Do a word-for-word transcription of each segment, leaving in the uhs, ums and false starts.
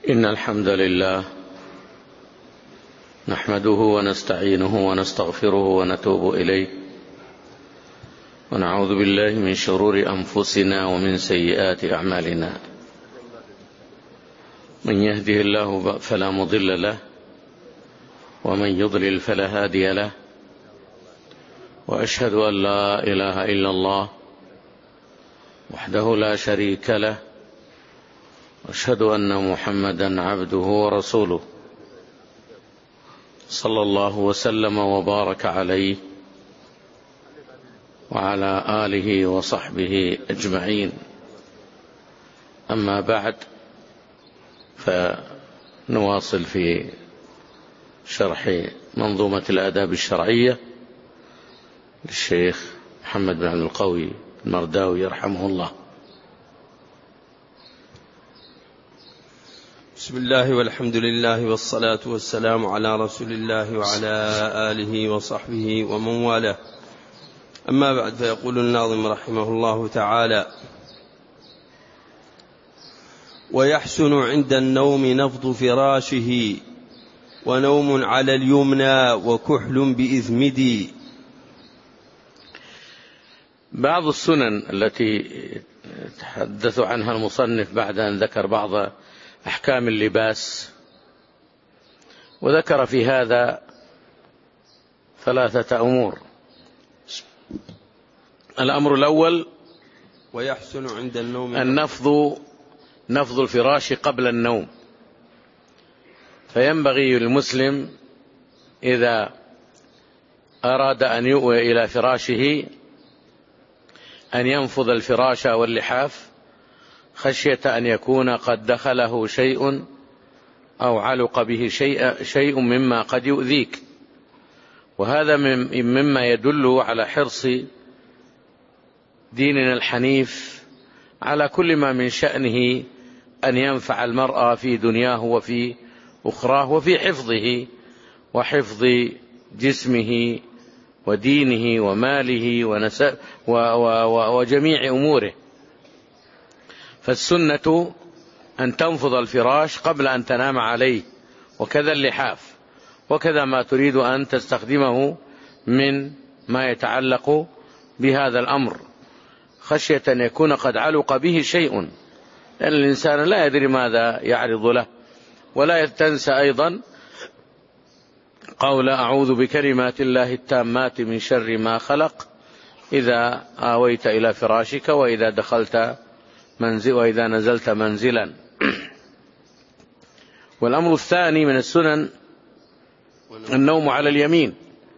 إن الحمد لله نحمده ونستعينه ونستغفره ونتوب إليه، ونعوذ بالله من شرور أنفسنا ومن سيئات أعمالنا. من يهده الله فلا مضل له، ومن يضلل فلا هادي له، وأشهد أن لا إله إلا الله وحده لا شريك له، وأشهد أن محمدا عبده ورسوله، صلى الله وسلم وبارك عليه وعلى آله وصحبه أجمعين. أما بعد، فنواصل في شرح منظومة الآداب الشرعية للشيخ محمد بن عبد القوي المرداوي يرحمه الله. بسم الله والحمد لله والصلاة والسلام على رسول الله وعلى آله وصحبه ومن والاه. أما بعد، فيقول الناظم رحمه الله تعالى: ويحسن عند النوم نفض فراشه، ونوم على اليمنى وكحل بإذمدي. بعض السنن التي تحدث عنها المصنف بعد أن ذكر بعض أحكام اللباس، وذكر في هذا ثلاثة أمور. الأمر الأول: ويحسن عند النوم النفض نفض الفراش قبل النوم. فينبغي للمسلم إذا أراد أن يؤوي إلى فراشه أن ينفض الفراش واللحاف، خشية أن يكون قد دخله شيء أو علق به شيء, شيء مما قد يؤذيك. وهذا مما يدل على حرص ديننا الحنيف على كل ما من شأنه أن ينفع المرأة في دنياه وفي أخراه، وفي حفظه وحفظ جسمه ودينه وماله ونسب وجميع أموره. فالسنة أن تنفض الفراش قبل أن تنام عليه، وكذا اللحاف، وكذا ما تريد أن تستخدمه من ما يتعلق بهذا الأمر، خشية أن يكون قد علق به شيء، لأن الإنسان لا يدري ماذا يعرض له. ولا تنسى أيضا قول أعوذ بكلمات الله التامات من شر ما خلق إذا آويت إلى فراشك وإذا دخلت منزل وإذا نزلت منزلا. والأمر الثاني من السنن النوم على اليمين.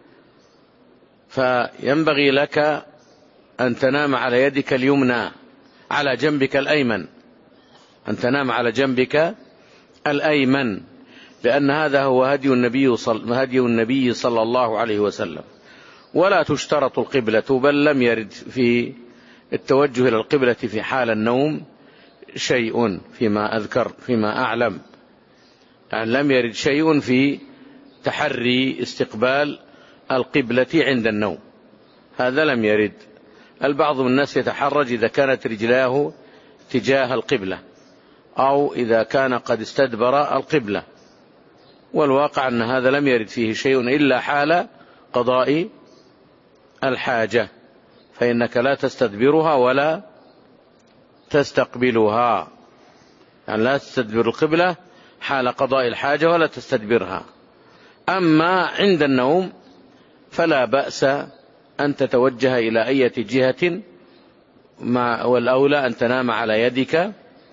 فينبغي لك أن تنام على يدك اليمنى على جنبك الأيمن، أن تنام على جنبك الأيمن، لأن هذا هو هدي النبي صلى, هدي النبي صلى الله عليه وسلم. ولا تشترط القبلة، بل لم يرد في التوجه إلى القبلة في حال النوم شيء فيما أذكر فيما أعلم، يعني لم يرد شيء في تحري استقبال القبلة عند النوم، هذا لم يرد. البعض من الناس يتحرج إذا كانت رجلاه تجاه القبلة أو إذا كان قد استدبر القبلة، والواقع أن هذا لم يرد فيه شيء إلا حال قضاء الحاجة، فإنك لا تستدبرها ولا تستقبلها، يعني لا تستدبر القبلة حال قضاء الحاجة ولا تستدبرها. أما عند النوم فلا بأس أن تتوجه إلى أي جهة، والأولى أن تنام على يدك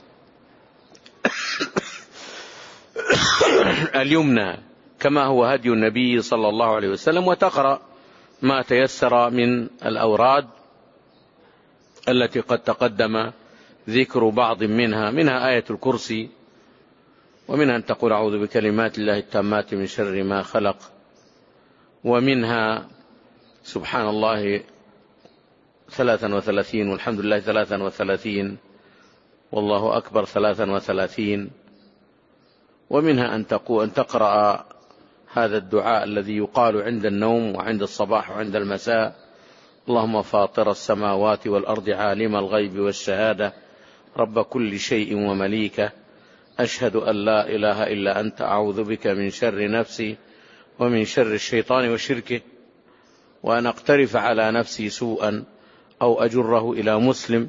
اليمنى كما هو هدي النبي صلى الله عليه وسلم، وتقرأ ما تيسر من الأوراد التي قد تقدم ذكر بعض منها، منها آية الكرسي، ومنها أن تقول أعوذ بكلمات الله التامات من شر ما خلق، ومنها سبحان الله ثلاثا وثلاثين، والحمد لله ثلاثا وثلاثين، والله أكبر ثلاثا وثلاثين. ومنها أن تقول أن تقرأ هذا الدعاء الذي يقال عند النوم وعند الصباح وعند المساء: اللهم فاطر السماوات والأرض عالم الغيب والشهادة رب كل شيء ومليكه أشهد أن لا إله إلا أنت أعوذ بك من شر نفسي ومن شر الشيطان وشركه، وأن أقترف على نفسي سوءا أو أجره إلى مسلم.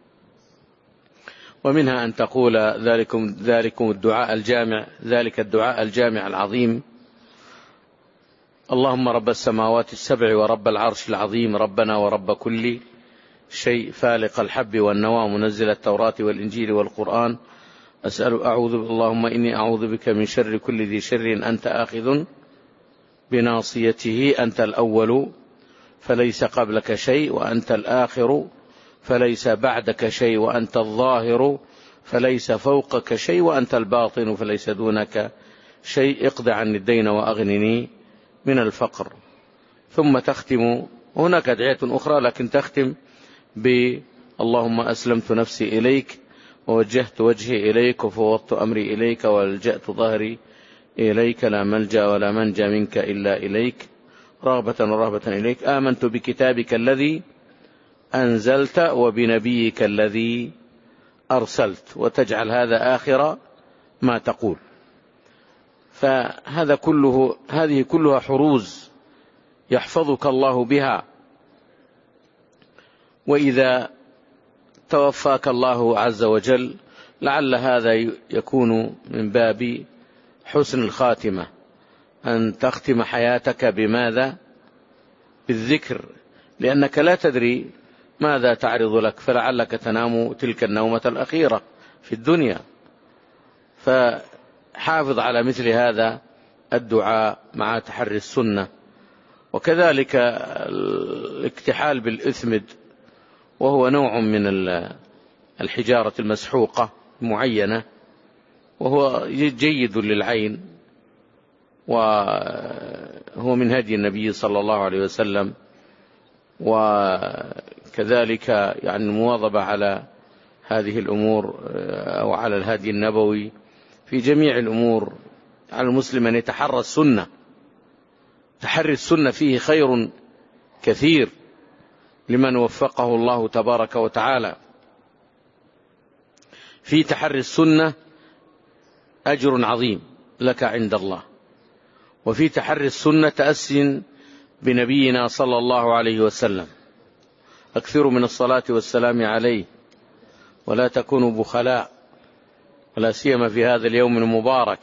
ومنها أن تقول ذلكم, ذلكم الدعاء الجامع ذلك الدعاء الجامع العظيم: اللهم رب السماوات السبع ورب العرش العظيم، ربنا ورب كل شيء، فالق الحب والنوى، منزل التوراة والإنجيل والقرآن، أسأل أعوذ اللهم إني أعوذ بك من شر كل ذي شر أنت آخذ بناصيته، أنت الأول فليس قبلك شيء، وأنت الآخر فليس بعدك شيء، وأنت الظاهر فليس فوقك شيء، وأنت الباطن فليس دونك شيء، اقض عني الدين وأغنني من الفقر. ثم تختم، هناك أدعية أخرى لكن تختم ب اللهم أسلمت نفسي إليك ووجهت وجهي إليك وفوضت أمري إليك والجأت ظهري إليك، لا ملجأ ولا منجى منك إلا إليك، رغبة ورهبة إليك، آمنت بكتابك الذي أنزلت وبنبيك الذي أرسلت، وتجعل هذا آخر ما تقول. فهذا كله هذه كلها حروز يحفظك الله بها، وإذا توفاك الله عز وجل لعل هذا يكون من باب حسن الخاتمة، أن تختم حياتك بماذا؟ بالذكر، لأنك لا تدري ماذا تعرض لك، فلعلك تنام تلك النومة الأخيرة في الدنيا. فحافظ على مثل هذا الدعاء مع تحري السنة. وكذلك الاكتحال بالإثمد، وهو نوع من الحجارة المسحوقة معينة، وهو جيد للعين، وهو من هدي النبي صلى الله عليه وسلم. وكذلك يعني المواظبة على هذه الأمور أو على الهدي النبوي في جميع الأمور، على المسلم أن يتحرى السنة. تحري السنة فيه خير كثير لمن وفقه الله تبارك وتعالى. في تحري السنة أجر عظيم لك عند الله، وفي تحري السنة تأسي بنبينا صلى الله عليه وسلم. أكثروا من الصلاة والسلام عليه ولا تكونوا بخلاء، ولا سيما في هذا اليوم المبارك.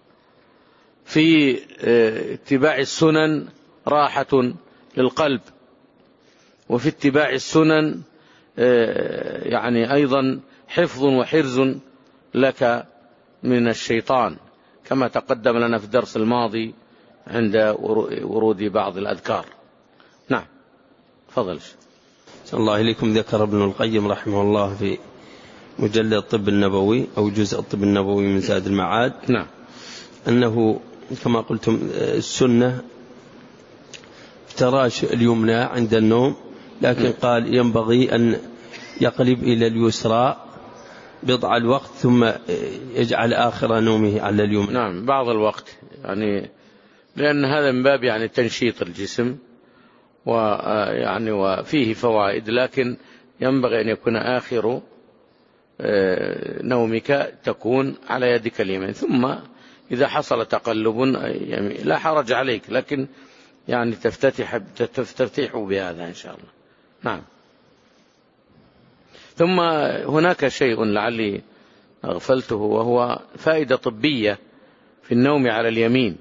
في اتباع السنن راحة للقلب، وفي اتباع السنن يعني أيضا حفظ وحرز لك من الشيطان، كما تقدم لنا في الدرس الماضي عند ورود بعض الأذكار. نعم، تفضل. صلى الله إليكم. ذكر ابن القيم رحمه الله في مجلد الطب النبوي أو جزء الطب النبوي من زاد المعاد، نعم، أنه كما قلتم السنة افتراش اليمنى عند النوم، لكن قال ينبغي أن يقلب إلى اليسرى بضع الوقت ثم يجعل آخر نومه على اليمنى. نعم، بعض الوقت، يعني لأن هذا من باب يعني تنشيط الجسم، ويعني وفيه فوائد، لكن ينبغي أن يكون آخر نومك تكون على يدك اليمين، ثم إذا حصل تقلب لا حرج عليك، لكن يعني تفتتح تفتتح بهذا إن شاء الله. نعم. ثم هناك شيء لعلي أغفلته، وهو فائدة طبية في النوم على اليمين.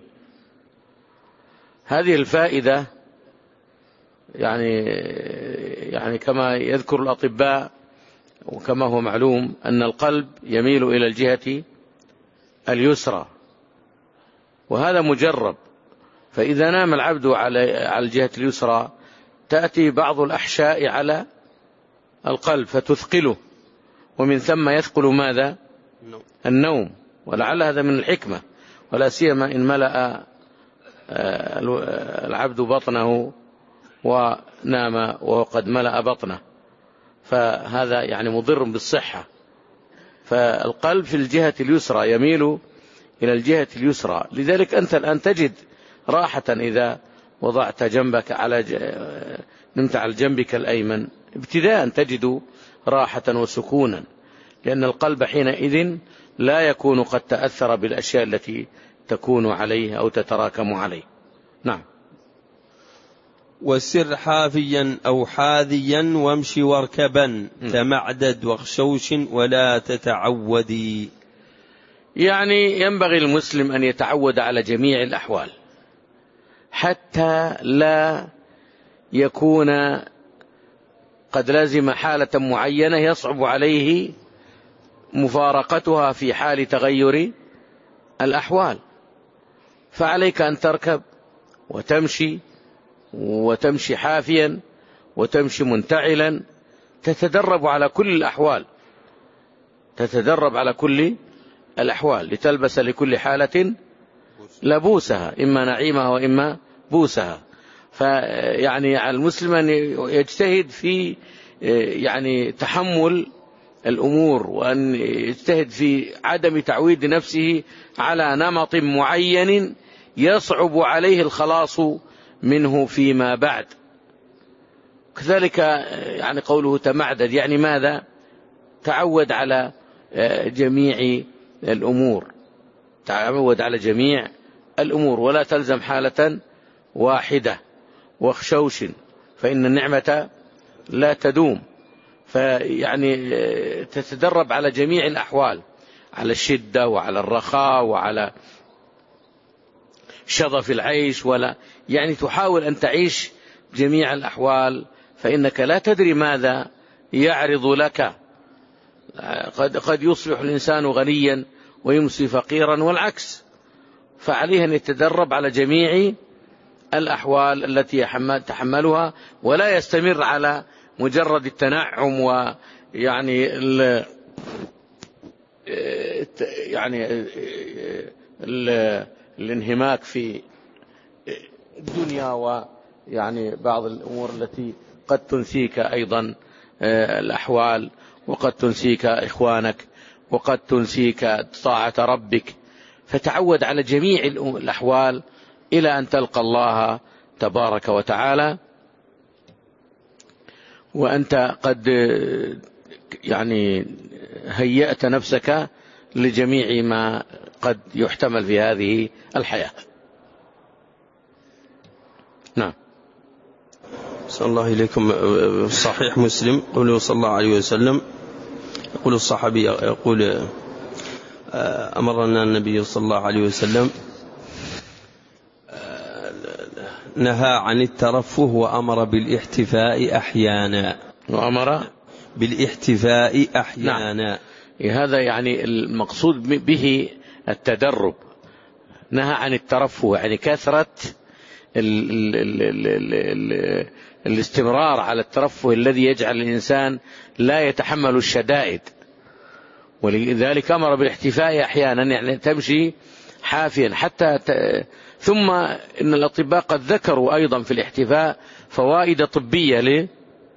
هذه الفائدة يعني يعني كما يذكر الأطباء وكما هو معلوم أن القلب يميل إلى الجهة اليسرى، وهذا مجرب. فإذا نام العبد على الجهة اليسرى تأتي بعض الأحشاء على القلب فتثقله، ومن ثم يثقل ماذا؟ النوم. ولعل هذا من الحكمة، ولا سيما إن ملأ العبد بطنه ونام وهو قد ملأ بطنه، فهذا يعني مضر بالصحة. فالقلب في الجهة اليسرى يميل إلى الجهة اليسرى، لذلك أنت الآن تجد راحة إذا وضعت جنبك على ج... نمت على جنبك الأيمن، ابتداء تجد راحة وسكونا. لأن القلب حينئذ لا يكون قد تأثر بالأشياء التي تكون عليه أو تتراكم عليه. نعم. وسر حافيا أو حاذيا وامشي واركبا تمعدد واخشوش ولا تتعودي. يعني ينبغي المسلم أن يتعود على جميع الأحوال حتى لا يكون قد لازم حالة معينة يصعب عليه مفارقتها في حال تغير الأحوال. فعليك أن تركب وتمشي وتمشي حافيا وتمشي منتعلا، تتدرب على كل الأحوال، تتدرب على كل الأحوال لتلبس لكل حالة لبوسها، إما نعيمها وإما بوسها. فيعني على المسلم أن يجتهد في يعني تحمل الأمور، وأن يجتهد في عدم تعويد نفسه على نمط معين يصعب عليه الخلاص منه فيما بعد. كذلك يعني قوله تمعدد، يعني ماذا؟ تعود على جميع الأمور، تعود على جميع الأمور ولا تلزم حالة واحدة. واخشوش فإن النعمة لا تدوم، فيعني تتدرب على جميع الأحوال، على الشدة وعلى الرخاء وعلى شظف العيش، ولا يعني تحاول أن تعيش جميع الأحوال، فإنك لا تدري ماذا يعرض لك. قد, قد يصبح الإنسان غنيا ويمسي فقيرا والعكس، فعليه أن يتدرب على جميع الأحوال التي تحملها، ولا يستمر على مجرد التنعم ويعني ال يعني ال الانهماك في الدنيا، ويعني بعض الأمور التي قد تنسيك أيضا الأحوال، وقد تنسيك إخوانك، وقد تنسيك طاعة ربك. فتعود على جميع الأحوال إلى أن تلقى الله تبارك وتعالى وأنت قد يعني هيأت نفسك لجميع ما قد يحتمل في هذه الحياة. نعم. صلى الله إليكم. صحيح مسلم قوله صلى الله عليه وسلم، يقول الصحابي يقول أمرنا النبي صلى الله عليه وسلم نهى عن الترفه وأمر بالاحتفاء أحيانا، وأمر بالاحتفاء أحيانا. نعم. هذا يعني المقصود به التدرب. نهى عن الترفه يعني كثرة ال ال ال ال ال ال الاستمرار على الترفه الذي يجعل الإنسان لا يتحمل الشدائد، ولذلك أمر بالاحتفاء أحيانا، يعني تمشي حافيا حتى ت... ثم إن الأطباء قد ذكروا أيضا في الاحتفاء فوائد طبية ل...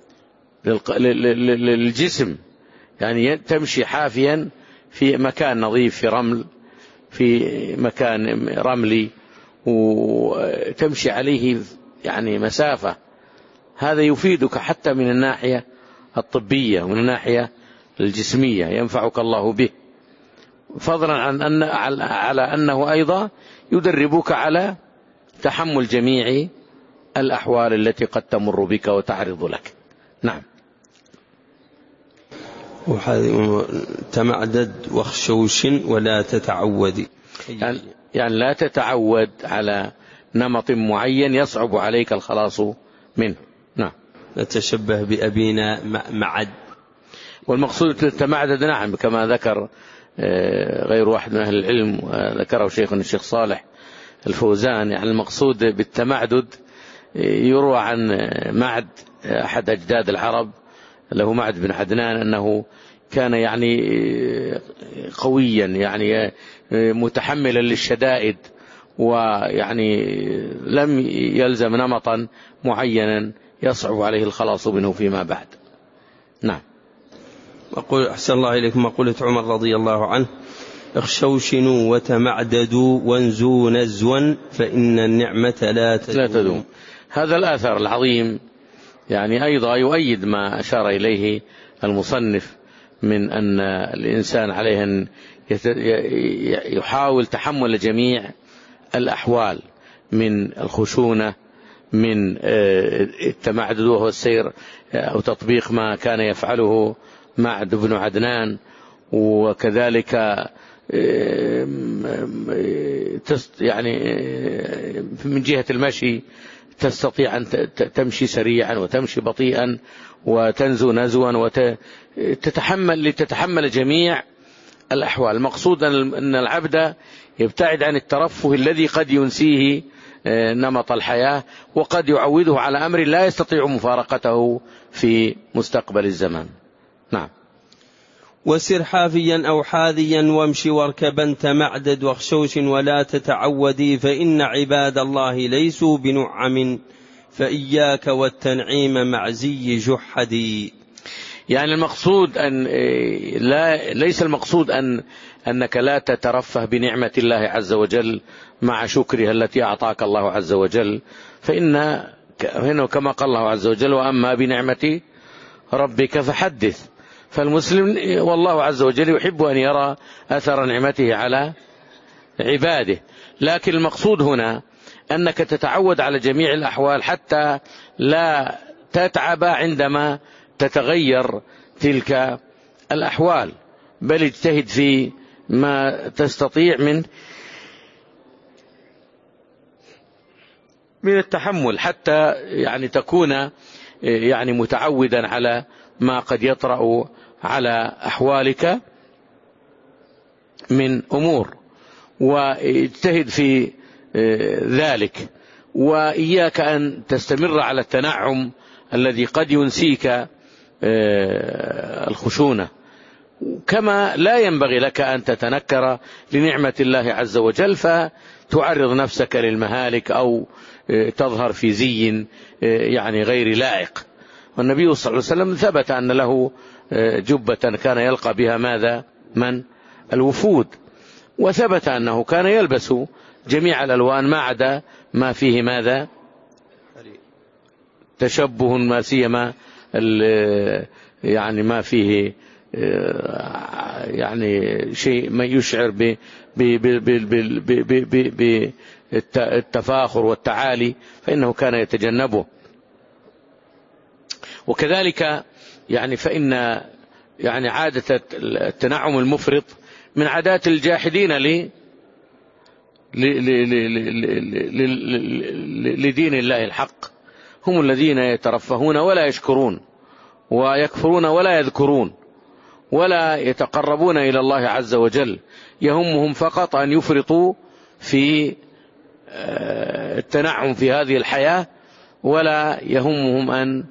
للجسم، يعني تمشي حافيا في مكان نظيف، في رمل، في مكان رملي، وتمشي عليه يعني مسافة، هذا يفيدك حتى من الناحية الطبية ومن الناحية الجسمية، ينفعك الله به، فضلا عن أن على أنه أيضا يدربك على تحمل جميع الأحوال التي قد تمر بك وتعرض لك. نعم. تمعدد واخشوش ولا تتعود، يعني, يعني لا تتعود على نمط معين يصعب عليك الخلاص منه. نعم. نتشبه بأبينا معد، والمقصود تمعدد نعم كما ذكر غير واحد من أهل العلم، وذكره شيخنا الشيخ صالح الفوزان. يعني المقصود بالتمعدد يروى عن معد أحد أجداد العرب له معد بن عدنان أنه كان يعني قويا، يعني متحملا للشدائد، ويعني لم يلزم نمطا معينا يصعب عليه الخلاص منه فيما بعد. نعم. أقول أحسن الله إليكم. مقولة عمر رضي الله عنه: اخشوشنوا وتمعددوا وانزوا نزوا فإن النعمة لا تدوم. لا تدوم. هذا الآثر العظيم يعني أيضا يؤيد ما أشار إليه المصنف من أن الإنسان عليه أن يحاول تحمل جميع الأحوال، من الخشونة، من التمعدد وهو السير أو تطبيق ما كان يفعله معد بن عدنان، وكذلك يعني من جهة المشي تستطيع أن تمشي سريعا وتمشي بطيئا وتنزو نزوا وتتحمل لتتحمل جميع الأحوال. المقصود أن العبد يبتعد عن الترفه الذي قد ينسيه نمط الحياة، وقد يعوده على أمر لا يستطيع مفارقته في مستقبل الزمان. نعم. وسر حافيا أو حاذيا وامشي واركبا تمعدد واخشوش ولا تتعودي، فإن عباد الله ليسوا بنعم فإياك والتنعيم مع زي جحدي. يعني المقصود أن لا ليس المقصود أن أنك لا تترفه بنعمة الله عز وجل مع شكرها التي أعطاك الله عز وجل، فإن هنا كما قال الله عز وجل وأما بنعمة ربك فحدث. فالمسلم والله عز وجل يحب أن يرى أثر نعمته على عباده، لكن المقصود هنا أنك تتعود على جميع الأحوال حتى لا تتعب عندما تتغير تلك الأحوال، بل اجتهد في ما تستطيع من من التحمل حتى يعني تكون يعني متعودا على ما قد يطرأ على أحوالك من أمور، واجتهد في ذلك. وإياك أن تستمر على التنعم الذي قد ينسيك الخشونة، كما لا ينبغي لك أن تتنكر لنعمة الله عز وجل فتعرض نفسك للمهالك أو تظهر في زي يعني غير لائق. والنبي صلى الله عليه وسلم ثبت أن له جبة كان يلقى بها ماذا من الوفود، وثبت أنه كان يلبس جميع الألوان ما عدا ما فيه ماذا تشبه، ما سيما يعني ما فيه يعني شيء ما يشعر بالتفاخر والتعالي، فإنه كان يتجنبه. وكذلك يعني فإن يعني عادة التنعم المفرط من عادات الجاحدين لدين الله الحق، هم الذين يترفهون ولا يشكرون ويكفرون ولا يذكرون ولا يتقربون إلى الله عز وجل، يهمهم فقط أن يفرطوا في التنعم في هذه الحياة، ولا يهمهم أن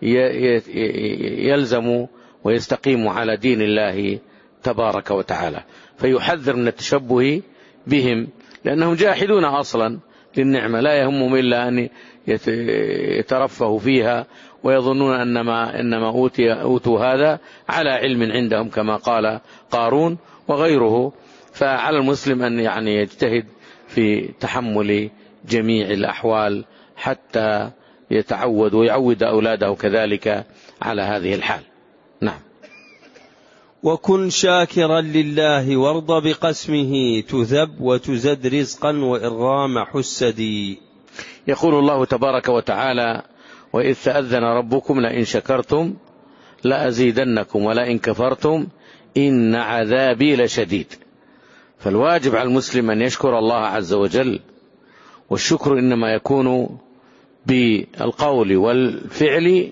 يلزموا ويستقيموا على دين الله تبارك وتعالى. فيحذر من التشبه بهم لأنهم جاحدون أصلا للنعمة، لا يهمهم إلا أن يترفهوا فيها ويظنون أنما إنما أوتوا هذا على علم عندهم كما قال قارون وغيره. فعلى المسلم أن يعني يجتهد في تحمل جميع الأحوال حتى يتعود ويعود أولاده كذلك على هذه الحال. نعم. وكن شاكرا لله وارض بقسمه تذب وتزد رزقا وإرغام حسدي. يقول الله تبارك وتعالى وإذ تأذن ربكم لئن شكرتم لأزيدنكم ولئن كفرتم إن عذابي لشديد. فالواجب على المسلم أن يشكر الله عز وجل، والشكر إنما يكون بالقول والفعل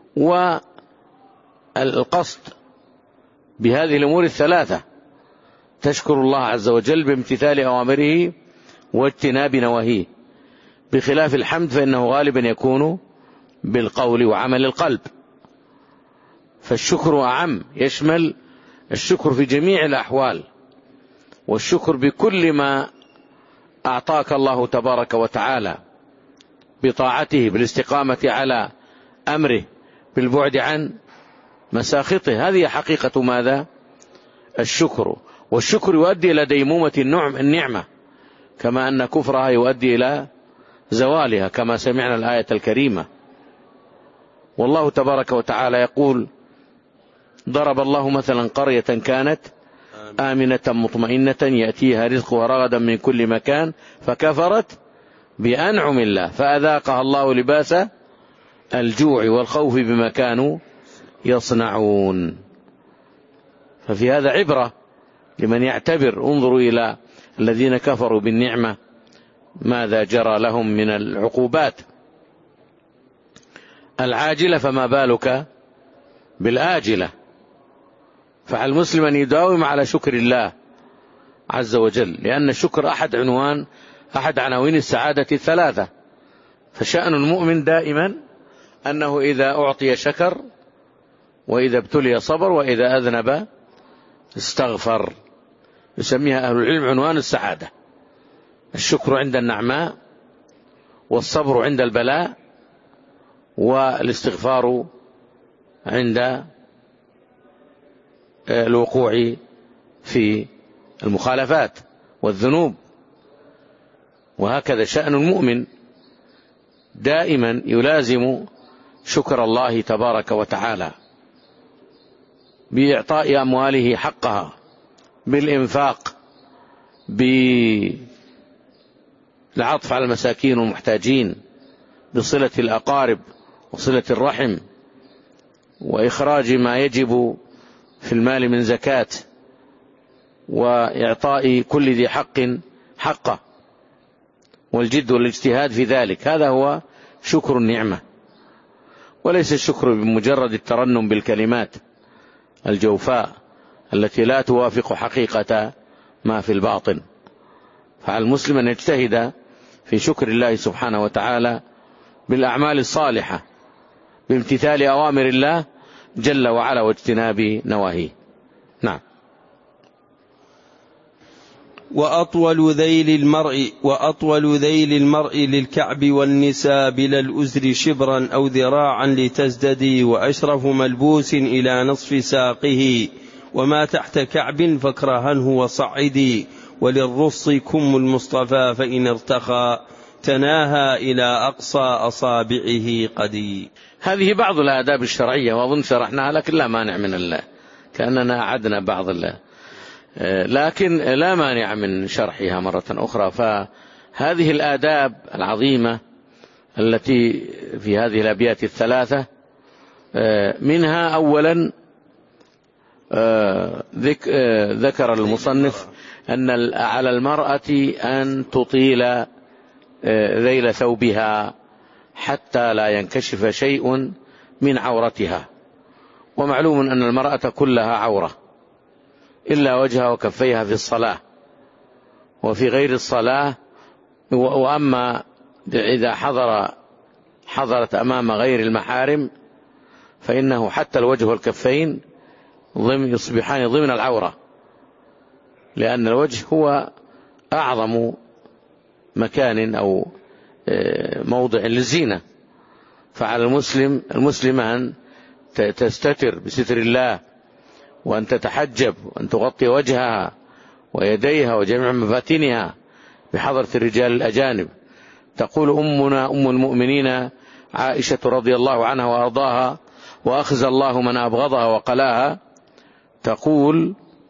والقصد بهذه الأمور الثلاثة. تشكر الله عز وجل بامتثال أوامره واجتناب نواهيه، بخلاف الحمد فإنه غالبا يكون بالقول وعمل القلب. فالشكر أعم، يشمل الشكر في جميع الأحوال، والشكر بكل ما أعطاك الله تبارك وتعالى بطاعته، بالاستقامة على أمره، بالبعد عن مساخطه. هذه حقيقة ماذا؟ الشكر. والشكر يؤدي إلى ديمومة النعمة، كما أن كفرها يؤدي إلى زوالها، كما سمعنا الآية الكريمة. والله تبارك وتعالى يقول ضرب الله مثلا قرية كانت آمنة مطمئنة يأتيها رزقها رغدا من كل مكان فكفرت بأنعم الله فأذاقها الله لباس الجوع والخوف بما كانوا يصنعون. ففي هذا عبرة لمن يعتبر. انظروا إلى الذين كفروا بالنعمة ماذا جرى لهم من العقوبات العاجلة، فما بالك بالآجلة. فعلى المسلم أن يداوم على شكر الله عز وجل، لأن الشكر أحد عنوان أحد عناوين السعادة الثلاثة. فشأن المؤمن دائما أنه إذا أعطي شكر، وإذا ابتلي صبر، وإذا أذنب استغفر. يسميها أهل العلم عنوان السعادة: الشكر عند النعماء، والصبر عند البلاء، والاستغفار عند الوقوع في المخالفات والذنوب. وهكذا شأن المؤمن دائما يلازم شكر الله تبارك وتعالى بإعطاء أمواله حقها، بالإنفاق، بالعطف على المساكين والمحتاجين، بصلة الأقارب وصلة الرحم، وإخراج ما يجب في المال من زكاة، وإعطاء كل ذي حق حقه، والجد والاجتهاد في ذلك. هذا هو شكر النعمة، وليس الشكر بمجرد الترنم بالكلمات الجوفاء التي لا توافق حقيقة ما في الباطن. فعلى المسلم أن يجتهد في شكر الله سبحانه وتعالى بالأعمال الصالحة، بامتثال أوامر الله جل وعلا واجتناب نواهيه. نعم. وأطول ذيل المرء وأطول ذيل المرء للكعب والنساء بلا الأزر شبرا أو ذراعا لتزددي، وأشرف ملبوس إلى نصف ساقه، وما تحت كعب فاكرهنه وصعدي، وللرص كم المصطفى فإن ارتخى تناهى إلى أقصى أصابعه قدي. هذه بعض الآداب الشرعية، وأظن شرحناها، لكن لا مانع من الله، كأننا أعدنا بعض الله، لكن لا مانع من شرحها مرة أخرى. فهذه الآداب العظيمة التي في هذه الأبيات الثلاثة، منها أولا ذكر المصنف أن على المرأة أن تطيل ذيل ثوبها حتى لا ينكشف شيء من عورتها. ومعلوم أن المرأة كلها عورة إلا وجهها وكفيها في الصلاة وفي غير الصلاة. وأما إذا حضر حضرت أمام غير المحارم فإنه حتى الوجه والكفين يصبحان ضمن العورة، لأن الوجه هو أعظم مكان أو موضع للزينة. فعلى المسلم المسلمة أن تستتر بستر الله، وأن تتحجب، وأن تغطي وجهها ويديها وجميع مفاتنها بحضرة الرجال الأجانب. تقول أمنا أم المؤمنين عائشة رضي الله عنها وأرضاها، وأخزى الله من أبغضها وقلاها، تقول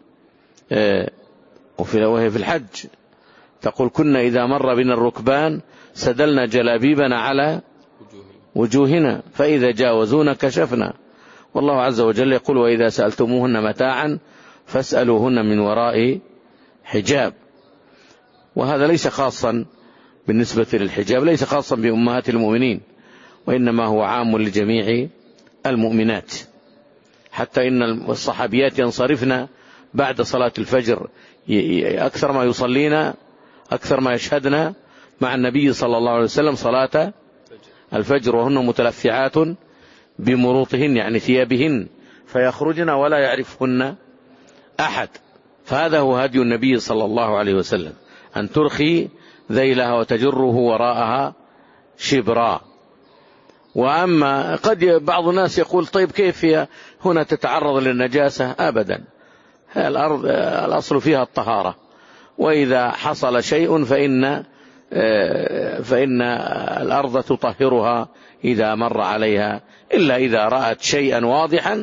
وهي في الحج، تقول كنا إذا مر بنا الركبان سدلنا جلابيبنا على وجوهنا فإذا جاوزونا كشفنا. والله عز وجل يقول وإذا سألتموهن متاعا فاسألوهن من وراء حجاب. وهذا ليس خاصا بالنسبة للحجاب، ليس خاصا بأمهات المؤمنين، وإنما هو عام لجميع المؤمنات. حتى إن الصحابيات ينصرفن بعد صلاة الفجر أكثر ما يصلين، أكثر ما يشهدن مع النبي صلى الله عليه وسلم صلاة الفجر، وهن متلفعات بمروطهن يعني ثيابهن، فيخرجن ولا يعرفهن أحد. فهذا هو هدي النبي صلى الله عليه وسلم، أن ترخي ذيلها وتجره وراءها شبرا. وأما قد بعض الناس يقول طيب كيف هي هنا تتعرض للنجاسة؟ أبدا، الأرض الأصل فيها الطهارة، وإذا حصل شيء فإن فإن الأرض تطهرها إذا مر عليها، إلا إذا رأت شيئا واضحا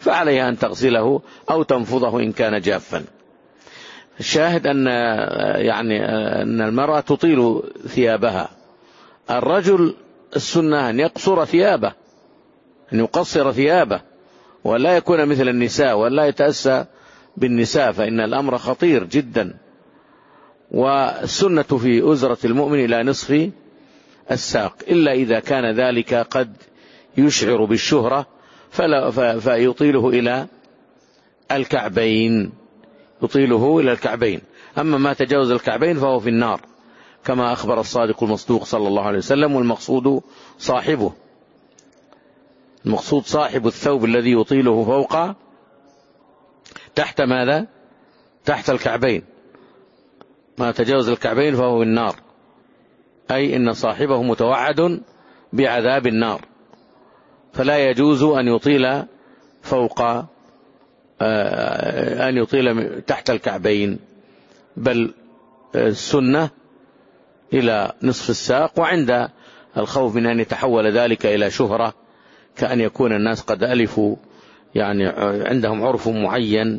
فعليها أن تغسله أو تنفضه إن كان جافا. الشاهد أن يعني أن المرأة تطيل ثيابها. الرجل السنة أن يقصر ثيابه، أن يقصر ثيابه، ولا يكون مثل النساء، ولا يتأسى بالنساء، فإن الأمر خطير جدا. والسنة في أزرة المؤمن إلى نصف الساق، إلا إذا كان ذلك قد يشعر بالشهرة فلا فيطيله إلى الكعبين، يطيله إلى الكعبين. أما ما تجاوز الكعبين فهو في النار، كما أخبر الصادق المصدوق صلى الله عليه وسلم. والمقصود صاحبه، المقصود صاحب الثوب الذي يطيله فوق تحت ماذا؟ تحت الكعبين. ما تجاوز الكعبين فهو في النار، أي إن صاحبه متوعد بعذاب النار، فلا يجوز أن يطيل فوق أن يطيل تحت الكعبين، بل السنة إلى نصف الساق. وعند الخوف من أن يتحول ذلك إلى شهرة، كأن يكون الناس قد ألفوا يعني عندهم عرف معين،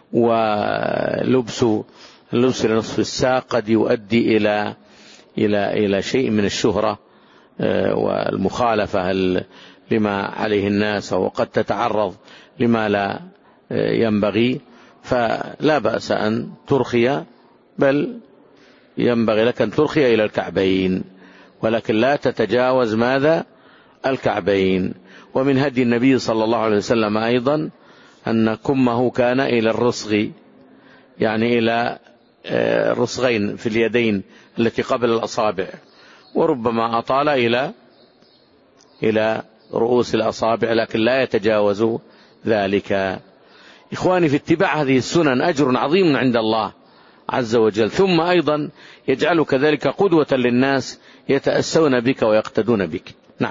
ولبس اللبس إلى نصف الساق قد يؤدي إلى إلى إلى شيء من الشهرة والمخالفة لما عليه الناس، وقد تتعرض لما لا ينبغي. فلا بأس أن ترخي، بل ينبغي لك أن ترخي إلى الكعبين، ولكن لا تتجاوز ماذا؟ الكعبين. ومن هدي النبي صلى الله عليه وسلم أيضا أن كمه كان إلى الرصغ، يعني إلى الرصغين في اليدين التي قبل الأصابع، وربما أطال إلى إلى رؤوس الأصابع، لكن لا يتجاوز ذلك. إخواني، في اتباع هذه السنن أجر عظيم عند الله عز وجل، ثم أيضا يجعلك ذلك قدوة للناس يتأسون بك ويقتدون بك. نعم.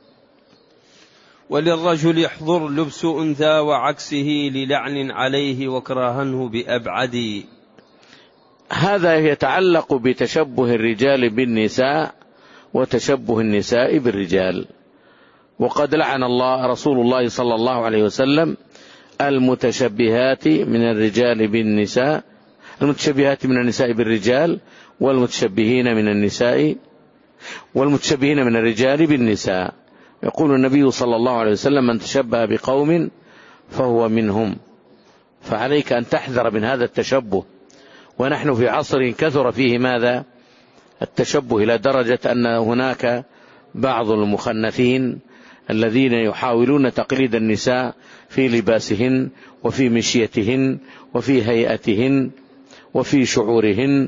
وللرجل يحضر لبس أنثى وعكسه للعن عليه وكراهنه بأبعد. هذا يتعلق بتشبه الرجال بالنساء وتشبه النساء بالرجال. وقد لعن الله رسول الله صلى الله عليه وسلم المتشبهات من الرجال بالنساء، المتشبهات من النساء بالرجال، والمتشبهين من النساء والمتشبهين من الرجال بالنساء. يقول النبي صلى الله عليه وسلم: من تشبه بقوم فهو منهم. فعليك أن تحذر من هذا التشبه. ونحن في عصر كثر فيه ماذا؟ التشبه، إلى درجة أن هناك بعض المخنثين الذين يحاولون تقليد النساء في لباسهن وفي مشيتهن وفي هيئتهن وفي شعورهن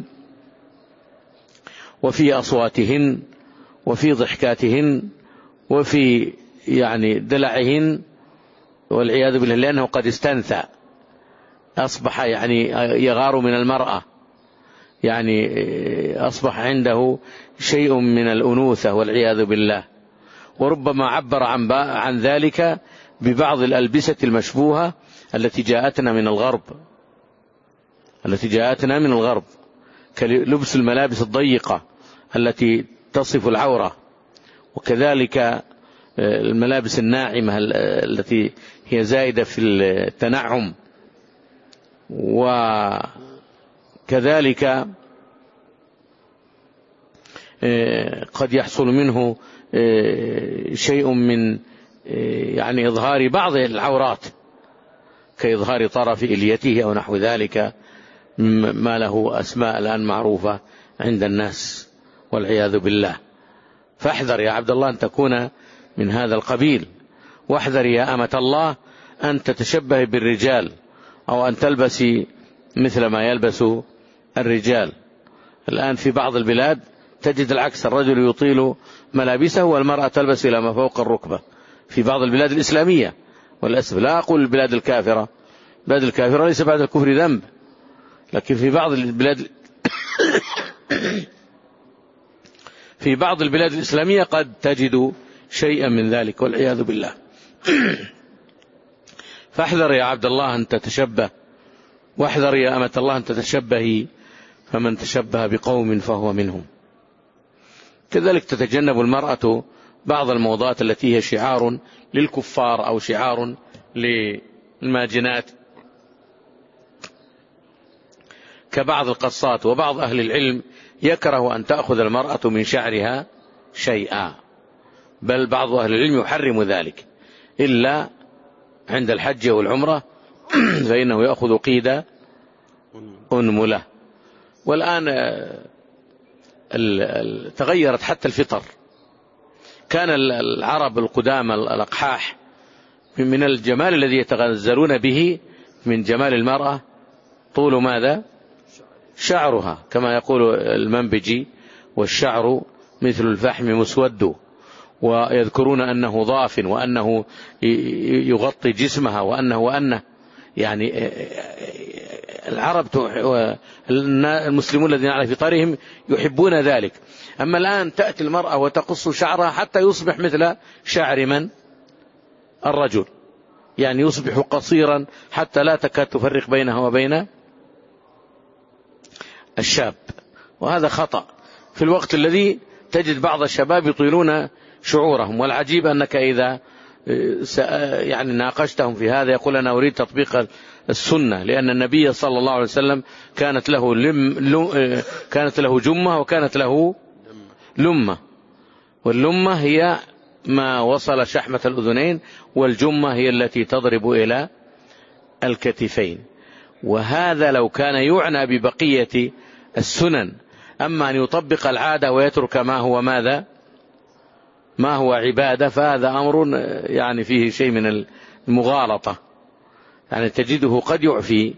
وفي أصواتهن وفي ضحكاتهن وفي يعني دلعهن، والعياذ بالله، لأنه قد استنثى، أصبح يعني يغار من المرأة، يعني أصبح عنده شيء من الأنوثة والعياذ بالله. وربما عبر عن عن ذلك ببعض الألبسة المشبوهة التي جاءتنا من الغرب التي جاءتنا من الغرب كلبس الملابس الضيقة التي تصف العورة، وكذلك الملابس الناعمة التي هي زائدة في التنعم، وكذلك قد يحصل منه شيء من يعني إظهار بعض العورات كإظهار طرف إليته أو نحو ذلك، ما له أسماء الآن معروفة عند الناس والعياذ بالله. فاحذر يا عبد الله أن تكون من هذا القبيل، واحذر يا أمة الله أن تتشبه بالرجال أو أن تلبسي مثل ما يلبس الرجال. الآن في بعض البلاد تجد العكس، الرجل يطيل ملابسه والمرأة تلبس إلى ما فوق الركبة، في بعض البلاد الإسلامية والأسف. لا أقول البلاد الكافرة، البلاد الكافرة ليس بعد الكفر ذنب، لكن في بعض البلاد في بعض البلاد الإسلامية قد تجد شيئا من ذلك والعياذ بالله. فاحذر يا عبد الله أن تتشبه، واحذر يا أمة الله أن تتشبهي، فمن تشبه بقوم فهو منهم. كذلك تتجنب المرأة بعض الموضات التي هي شعار للكفار أو شعار الماجنات كبعض القصات. وبعض أهل العلم يكره أن تأخذ المرأة من شعرها شيئا، بل بعض أهل العلم يحرم ذلك إلا عند الحج والعمرة فإنه يأخذ قيد أنملة. والآن تغيرت حتى الفطر. كان العرب القدامى الأقحاح من الجمال الذي يتغزلون به من جمال المرأة طول ماذا؟ شعرها، كما يقول المنبجي: والشعر مثل الفحم مسود. ويذكرون أنه ضاف وأنه يغطي جسمها وأنه وأنه يعني العرب المسلمون الذين على فطرهم يحبون ذلك. أما الآن تأتي المرأة وتقص شعرها حتى يصبح مثل شعر من؟ الرجل، يعني يصبح قصيرا حتى لا تكاد تفرق بينها وبين الشاب. وهذا خطأ في الوقت الذي تجد بعض الشباب يطيلون شعورهم. والعجيب أنك إذا يعني ناقشتهم في هذا يقول: أنا أريد تطبيق السنة، لأن النبي صلى الله عليه وسلم كانت له لم كانت له جمة وكانت له لمة، واللمة هي ما وصل شحمة الأذنين، والجمة هي التي تضرب إلى الكتفين. وهذا لو كان يعنى ببقية السنن. أما أن يطبق العادة ويترك ما هو ماذا؟ ما هو عبادة، فهذا أمر يعني فيه شيء من المغالطة. يعني تجده قد يعفي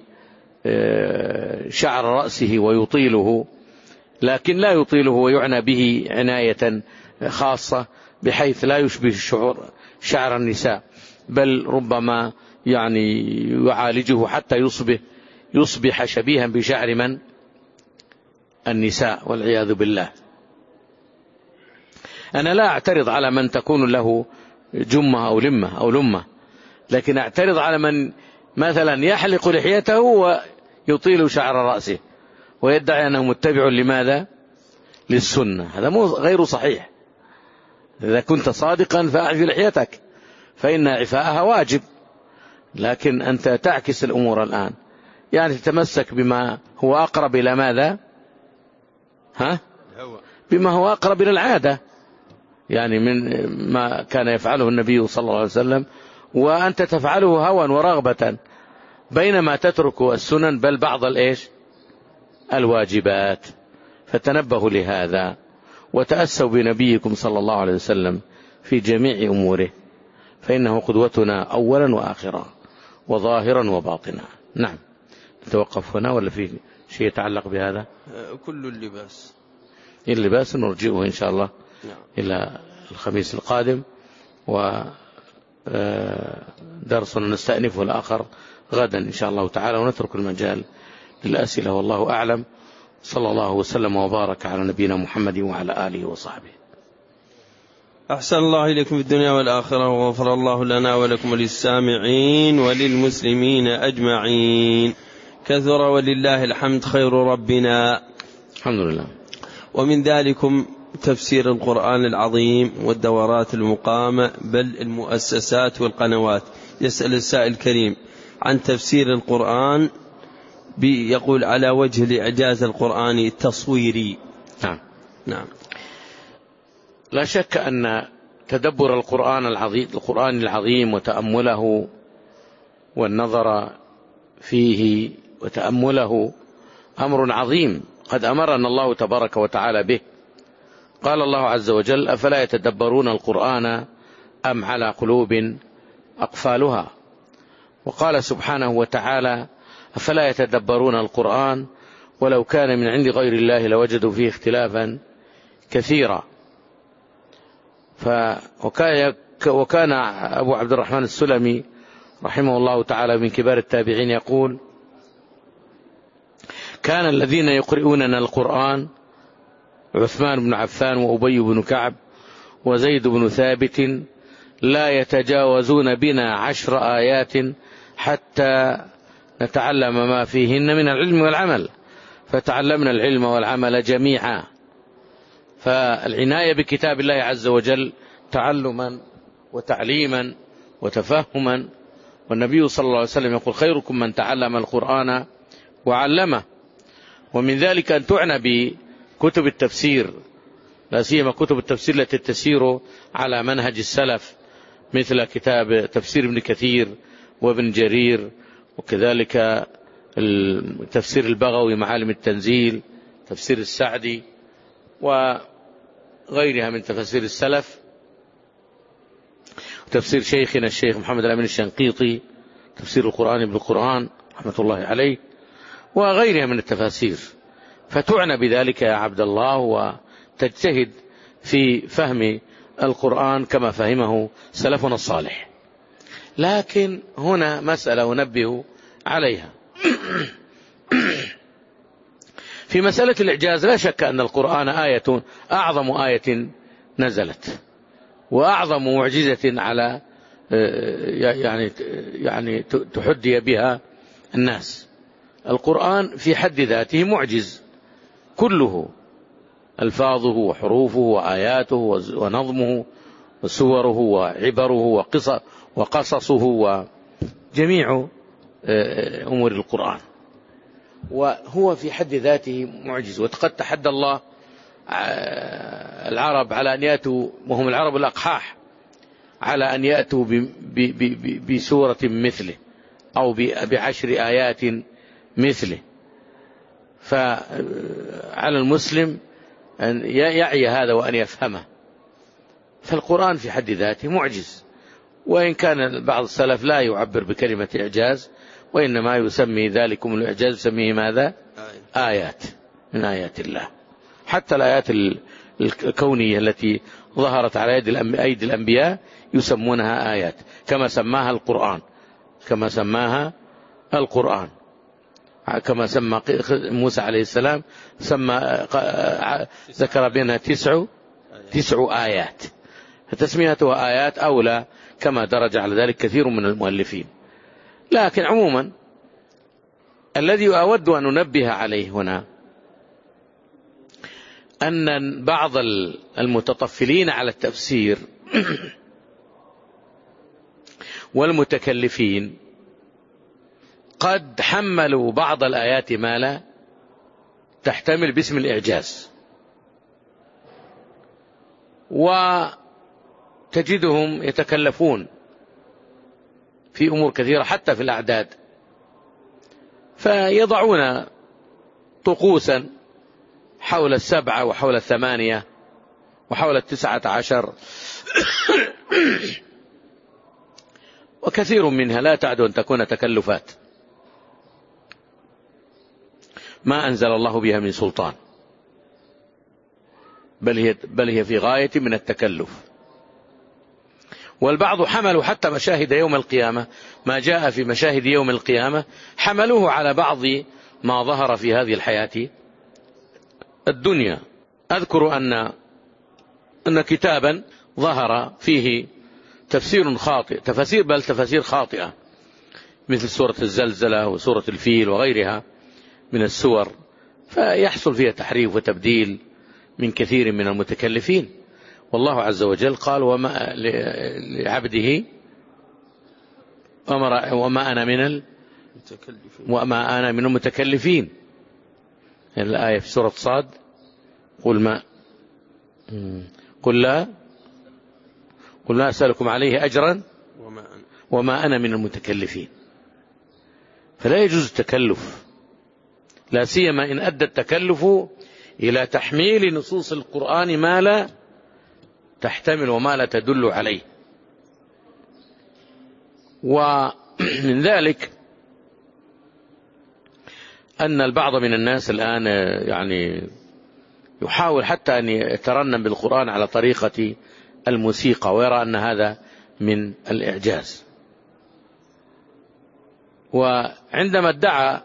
شعر رأسه ويطيله، لكن لا يطيله ويعنى به عناية خاصة بحيث لا يشبه الشعور شعر النساء، بل ربما يعني يعالجه حتى يصبح يصبح شبيها بشعر من؟ النساء، والعياذ بالله. أنا لا أعترض على من تكون له جمة أو لمة أو لمة، لكن أعترض على من مثلا يحلق لحيته ويطيل شعر رأسه ويدعي أنه متبع لماذا؟ للسنة. هذا مو غير صحيح. إذا كنت صادقا فأعف لحيتك فإن إعفاءها واجب، لكن أنت تعكس الأمور الآن، يعني تتمسك بما هو أقرب إلى ماذا؟ ها؟ بما هو أقرب إلى العادة، يعني من ما كان يفعله النبي صلى الله عليه وسلم، وأنت تفعله هوى ورغبة، بينما تترك السنن بل بعض الإيش؟ الواجبات. فتنبهوا لهذا وتأسوا بنبيكم صلى الله عليه وسلم في جميع أموره، فإنه قدوتنا أولا وآخرا وظاهرا وباطنا. نعم، نتوقف هنا ولا في شيء يتعلق بهذا؟ كل اللباس اللباس نرجئه إن شاء الله إلى الخميس القادم، ودرسنا نستأنفه الآخر غدا إن شاء الله تعالى، ونترك المجال للأسئلة. والله أعلم. صلى الله وسلم وبارك على نبينا محمد وعلى آله وصحبه. أحسن الله إليكم في الدنيا والآخرة، وغفر الله لنا ولكم وللسامعين وللمسلمين أجمعين. كثر ولله الحمد خير ربنا، الحمد لله. ومن ذلكم تفسير القرآن العظيم والدورات المقامة، بل المؤسسات والقنوات. يسأل السائل الكريم عن تفسير القرآن، يقول على وجه الإعجاز القرآني التصويري. نعم. نعم. لا شك أن تدبر القرآن العظيم القرآن العظيم وتأمله والنظر فيه وتأمله أمر عظيم قد أمرنا الله تبارك وتعالى به. قال الله عز وجل: أفلا يتدبرون القرآن أم على قلوب أقفالها. وقال سبحانه وتعالى: أفلا يتدبرون القرآن ولو كان من عند غير الله لوجدوا فيه اختلافا كثيرا. وكان أبو عبد الرحمن السلمي رحمه الله تعالى من كبار التابعين يقول: كان الذين يقرؤوننا القرآن عثمان بن عفان وأبي بن كعب وزيد بن ثابت لا يتجاوزون بنا عشر آيات حتى نتعلم ما فيهن من العلم والعمل، فتعلمنا العلم والعمل جميعا. فالعناية بكتاب الله عز وجل تعلما وتعليما وتفهما والنبي صلى الله عليه وسلم يقول خيركم من تعلم القرآن وعلمه. ومن ذلك أن تعنى بكتب التفسير، لا سيما كتب التفسير التي تسير على منهج السلف، مثل كتاب تفسير ابن كثير وابن جرير، وكذلك تفسير البغوي معالم التنزيل، تفسير السعدي وغيرها من تفسير السلف، وتفسير شيخنا الشيخ محمد الأمين الشنقيطي، تفسير القرآن بالقرآن رحمة الله عليه، وغيرها من التفاسير. فتعنى بذلك يا عبد الله، وتجتهد في فهم القرآن كما فهمه سلفنا الصالح. لكن هنا مسألة أنبه عليها. في مسألة الإعجاز لا شك أن القرآن آية أعظم آية نزلت، وأعظم معجزة على يعني يعني تحدي بها الناس. القرآن في حد ذاته معجز كله، ألفاظه وحروفه وآياته ونظمه وسوره وعبره وقصصه وجميع أمور القرآن، وهو في حد ذاته معجز. وقد تحدى الله العرب على أن يأتوا، وهم العرب الأقحاح، على أن يأتوا بسورة مثله أو بعشر آيات مثله. فعلى المسلم أن يعي هذا وأن يفهمه. فالقرآن في حد ذاته معجز، وإن كان بعض السلف لا يعبر بكلمة إعجاز، وإنما يسمي ذلكم الإعجاز يسميه ماذا؟ آيات من آيات الله. حتى الآيات الكونية التي ظهرت على أيدي الأنبياء يسمونها آيات، كما سماها القرآن كما سماها القرآن كما سمى موسى عليه السلام، سمى ذكر بينها تسع تسع آيات، فتسميتها آيات أولى، كما درج على ذلك كثير من المؤلفين. لكن عموما الذي أود أن ننبه عليه هنا أن بعض المتطفلين على التفسير والمتكلفين قد حملوا بعض الآيات ما لا تحتمل باسم الإعجاز، وتجدهم يتكلفون في أمور كثيرة حتى في الأعداد، فيضعون طقوسا حول السبعة وحول الثمانية وحول التسعة عشر وكثير منها لا تعد أن تكون تكلفات ما أنزل الله بها من سلطان، بل هي, بل هي في غاية من التكلف. والبعض حملوا حتى مشاهد يوم القيامة، ما جاء في مشاهد يوم القيامة حملوه على بعض ما ظهر في هذه الحياة الدنيا. أذكر أن أن كتابا ظهر فيه تفسير خاطئ، تفسير بل تفسير خاطئة، مثل سورة الزلزلة وسورة الفيل وغيرها من السور، فيحصل فيها تحريف وتبديل من كثير من المتكلفين. والله عز وجل قال وما لعبده وما أنا من المتكلفين وما أنا من المتكلفين. الآية في سورة صاد قل ما قل لا قل لا أسألكم عليه أجرا وما أنا من المتكلفين. فلا يجوز التكلف، لا سيما إن أدى التكلف إلى تحميل نصوص القرآن ما لا تحتمل وما لا تدل عليه. ومن ذلك أن البعض من الناس الآن يعني يحاول حتى أن يترنم بالقرآن على طريقة الموسيقى، ويرى أن هذا من الإعجاز. وعندما ادعى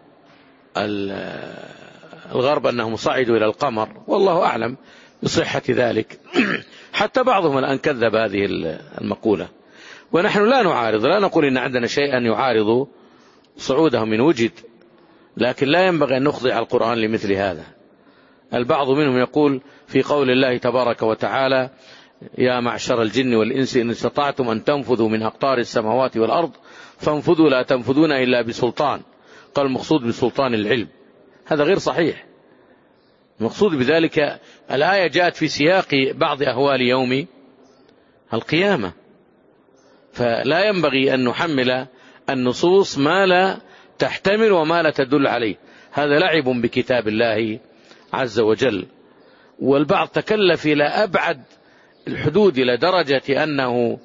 الغرب أنهم صعدوا إلى القمر، والله أعلم بصحة ذلك، حتى بعضهم الآن كذب هذه المقولة. ونحن لا نعارض، لا نقول إن عندنا شيئا يعارض صعودهم من وجد، لكن لا ينبغي أن نخضع القرآن لمثل هذا. البعض منهم يقول في قول الله تبارك وتعالى يا معشر الجن والإنس إن استطعتم أن تنفذوا من أقطار السماوات والأرض فانفذوا لا تنفذون إلا بسلطان، قال المقصود بسلطان العلم، هذا غير صحيح. المقصود بذلك الآية جاءت في سياق بعض أهوال يوم القيامة، فلا ينبغي أن نحمل النصوص ما لا تحتمل وما لا تدل عليه، هذا لعب بكتاب الله عز وجل. والبعض تكلف إلى أبعد الحدود إلى درجة أنه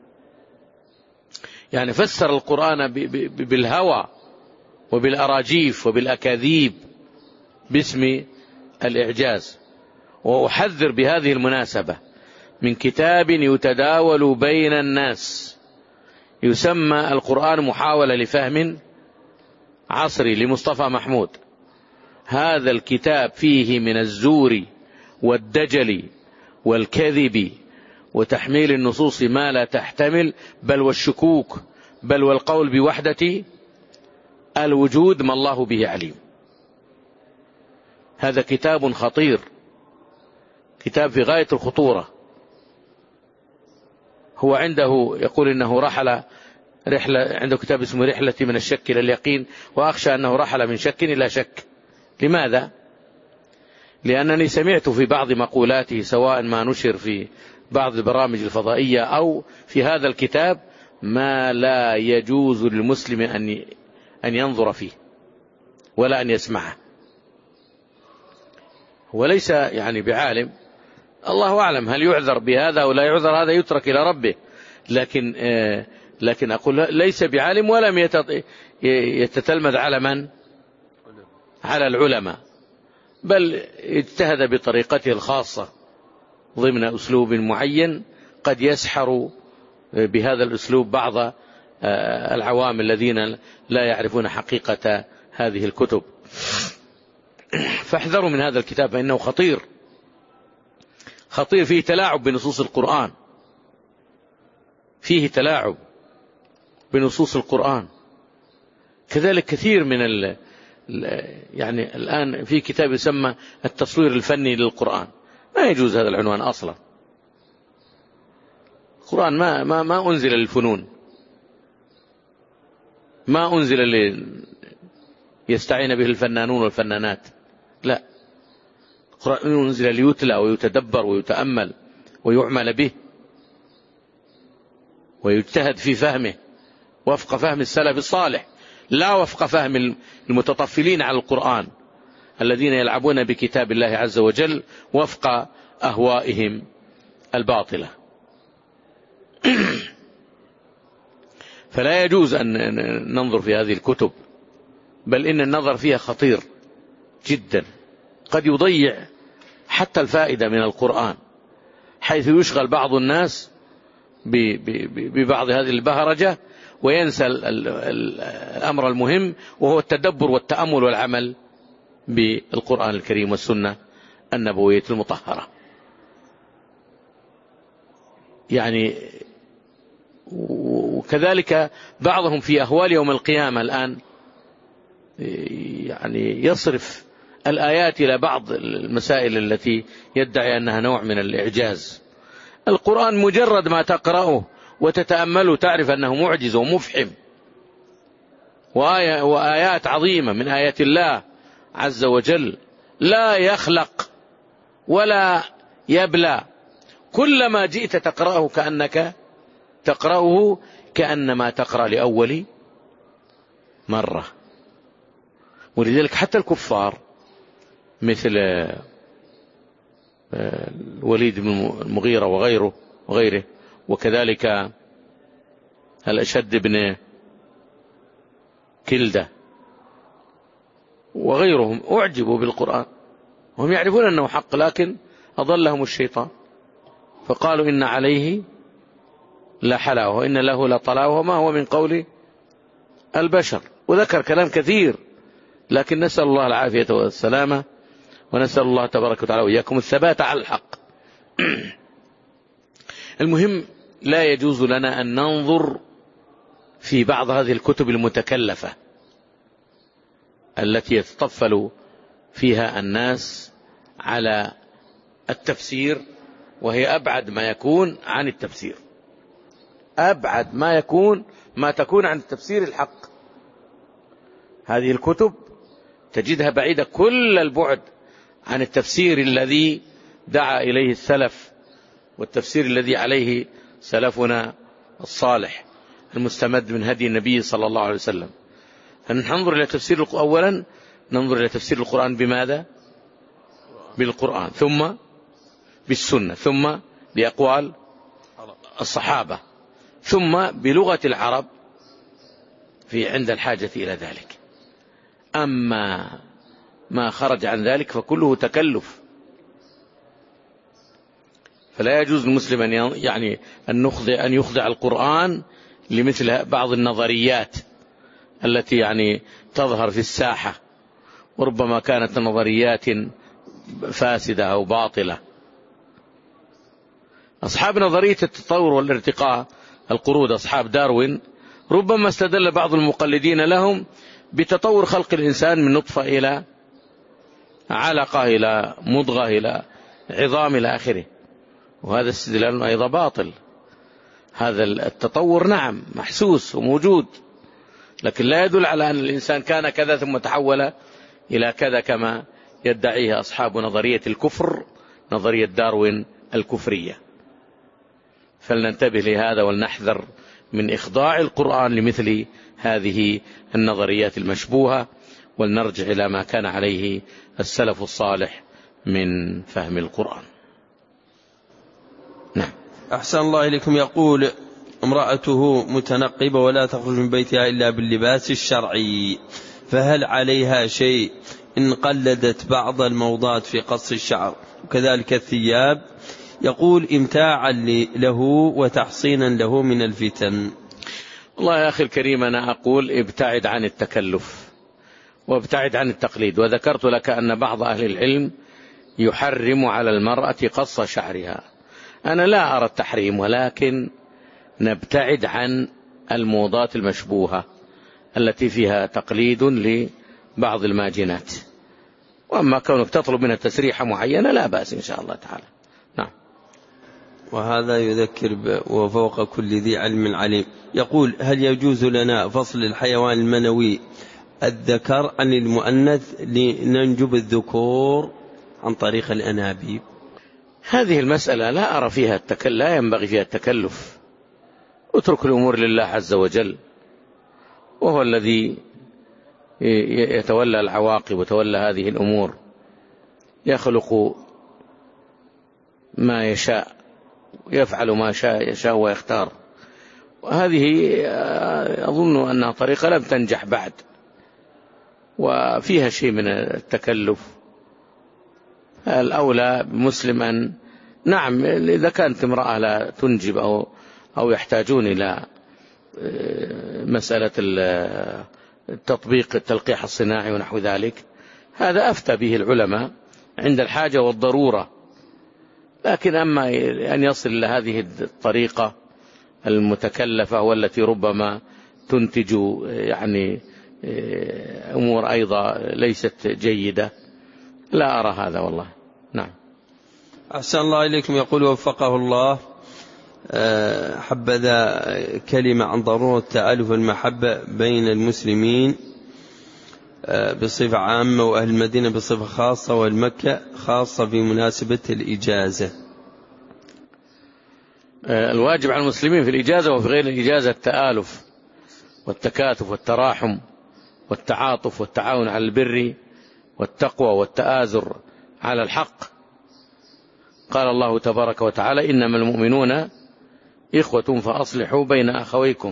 يعني فسر القرآن بالهوى وبالأراجيف وبالأكاذيب باسم الإعجاز. وأحذر بهذه المناسبة من كتاب يتداول بين الناس يسمى القرآن محاولة لفهم عصري لمصطفى محمود. هذا الكتاب فيه من الزور والدجل والكذب وتحميل النصوص ما لا تحتمل، بل والشكوك، بل والقول بوحدة الوجود ما الله به عليم. هذا كتاب خطير، كتاب في غاية الخطورة. هو عنده يقول إنه رحل رحلة، عنده كتاب اسمه رحلة من الشك إلى اليقين، وأخشى أنه رحل من شك إلى شك. لماذا؟ لأنني سمعت في بعض مقولاته سواء ما نشر في بعض البرامج الفضائية أو في هذا الكتاب ما لا يجوز للمسلم أن أن ينظر فيه ولا أن يسمعه. وليس يعني بعالم، الله أعلم هل يعذر بهذا أو لا يعذر، هذا يترك إلى ربه، لكن آه لكن أقول ليس بعالم ولم يتتلمذ على من؟ على العلماء، بل اجتهد بطريقته الخاصة ضمن أسلوب معين قد يسحر بهذا الأسلوب بعض العوام الذين لا يعرفون حقيقة هذه الكتب. فاحذروا من هذا الكتاب فإنه خطير خطير، فيه تلاعب بنصوص القرآن، فيه تلاعب بنصوص القرآن. كذلك كثير من ال يعني الآن في كتاب يسمى التصوير الفني للقرآن، ما يجوز هذا العنوان أصلا. القرآن ما ما ما أنزل للفنون، ما أنزل لي يستعين به الفنانون والفنانات، لا، القرآن أنزل ليتلى ويتدبر ويتأمل ويعمل به ويجتهد في فهمه وفق فهم السلف الصالح، لا وفق فهم المتطفلين على القرآن الذين يلعبون بكتاب الله عز وجل وفق أهوائهم الباطلة. فلا يجوز أن ننظر في هذه الكتب، بل إن النظر فيها خطير جدا، قد يضيع حتى الفائدة من القرآن، حيث يشغل بعض الناس ببعض هذه البهرجة وينسى الأمر المهم وهو التدبر والتأمل والعمل بالقرآن الكريم والسنة النبوية المطهرة. يعني وكذلك بعضهم في أهوال يوم القيامة الآن يعني يصرف الآيات إلى بعض المسائل التي يدعي أنها نوع من الإعجاز. القرآن مجرد ما تقرأه وتتأمله تعرف أنه معجز ومفحم، وآية وآيات عظيمة من آيات الله عز وجل، لا يخلق ولا يبلى، كلما جئت تقرأه كأنك تقرأه كأنما تقرأ لأول مرة. ولذلك حتى الكفار مثل الوليد بن المغيرة وغيره وغيره وكذلك الأشد بن كلدة وغيرهم أعجبوا بالقرآن وهم يعرفون أنه حق، لكن أضلهم الشيطان فقالوا إن عليه لحلاوة وإن له لطلاوة وما هو من قول البشر، وذكر كلام كثير. لكن نسأل الله العافية والسلامة، ونسأل الله تبارك وتعالى وإياكم الثبات على الحق. المهم لا يجوز لنا أن ننظر في بعض هذه الكتب المتكلفة التي يتطفل فيها الناس على التفسير، وهي أبعد ما يكون عن التفسير. أبعد ما يكون ما تكون عن التفسير الحق. هذه الكتب تجدها بعيدة كل البعد عن التفسير الذي دعا إليه السلف، والتفسير الذي عليه سلفنا الصالح المستمد من هدي النبي صلى الله عليه وسلم. فننظر إلى تفسير أولا ننظر إلى تفسير القرآن بماذا؟ بالقرآن، ثم بالسنة، ثم بأقوال الصحابة، ثم بلغة العرب في عند الحاجة إلى ذلك. أما ما خرج عن ذلك فكله تكلف. فلا يجوز للمسلم أن يعني أن يخضع أن يخضع القرآن لمثل بعض النظريات التي يعني تظهر في الساحة، وربما كانت نظريات فاسدة أو باطلة. أصحاب نظرية التطور والارتقاء القرود أصحاب داروين ربما استدل بعض المقلدين لهم بتطور خلق الإنسان من نطفة إلى علقة إلى مضغة إلى عظام إلى آخره، وهذا استدلال أيضا باطل. هذا التطور نعم محسوس وموجود، لكن لا يدل على أن الإنسان كان كذا ثم تحول إلى كذا كما يدعيه أصحاب نظرية الكفر، نظرية داروين الكفرية. فلننتبه لهذا ولنحذر من إخضاع القرآن لمثل هذه النظريات المشبوهة، ولنرجع إلى ما كان عليه السلف الصالح من فهم القرآن. نعم. أحسن الله إليكم. يقول امرأته متنقبة ولا تخرج من بيتها إلا باللباس الشرعي، فهل عليها شيء إن قلدت بعض الموضات في قص الشعر وكذلك الثياب؟ يقول امتاعا له وتحصينا له من الفتن. والله يا أخي الكريم، أنا أقول ابتعد عن التكلف وابتعد عن التقليد. وذكرت لك أن بعض أهل العلم يحرم على المرأة قص شعرها. أنا لا أرى التحريم، ولكن نبتعد عن الموضات المشبوهة التي فيها تقليد لبعض الماجنات. وأما كونك تطلب منها تسريحة معينة لا بأس إن شاء الله تعالى. نعم. وهذا يذكر وفوق كل ذي علم عليم. يقول هل يجوز لنا فصل الحيوان المنوي الذكر عن المؤنث لننجب الذكور عن طريق الأنابيب؟ هذه المسألة لا أرى فيها التكلف، لا ينبغي فيها التكلف. اترك الأمور لله عز وجل، وهو الذي يتولى العواقب وتولى هذه الأمور. يخلق ما يشاء، يفعل ما شاء يشاء ويختار. وهذه أظن أنها طريقة لم تنجح بعد، وفيها شيء من التكلف. الأولى بمسلم أن نعم إذا كانت امرأة لا تنجب أو أو يحتاجون إلى مسألة التطبيق التلقيح الصناعي ونحو ذلك، هذا أفتى به العلماء عند الحاجة والضرورة. لكن أما أن يصل إلى هذه الطريقة المتكلفة والتي ربما تنتج يعني أمور أيضا ليست جيدة، لا أرى هذا والله. نعم. أحسن الله إليكم. يقول وفقه الله، حبذا كلمة عن ضرورة تألف المحبة بين المسلمين بصفة عامة وأهل المدينة بصفة خاصة والمكة خاصة في مناسبة الإجازة. الواجب على المسلمين في الإجازة وفي غير الإجازة التآلف والتكاتف والتراحم والتعاطف والتعاون على البر والتقوى والتآزر على الحق. قال الله تبارك وتعالى إنما المؤمنون إخوة فأصلحوا بين أخويكم.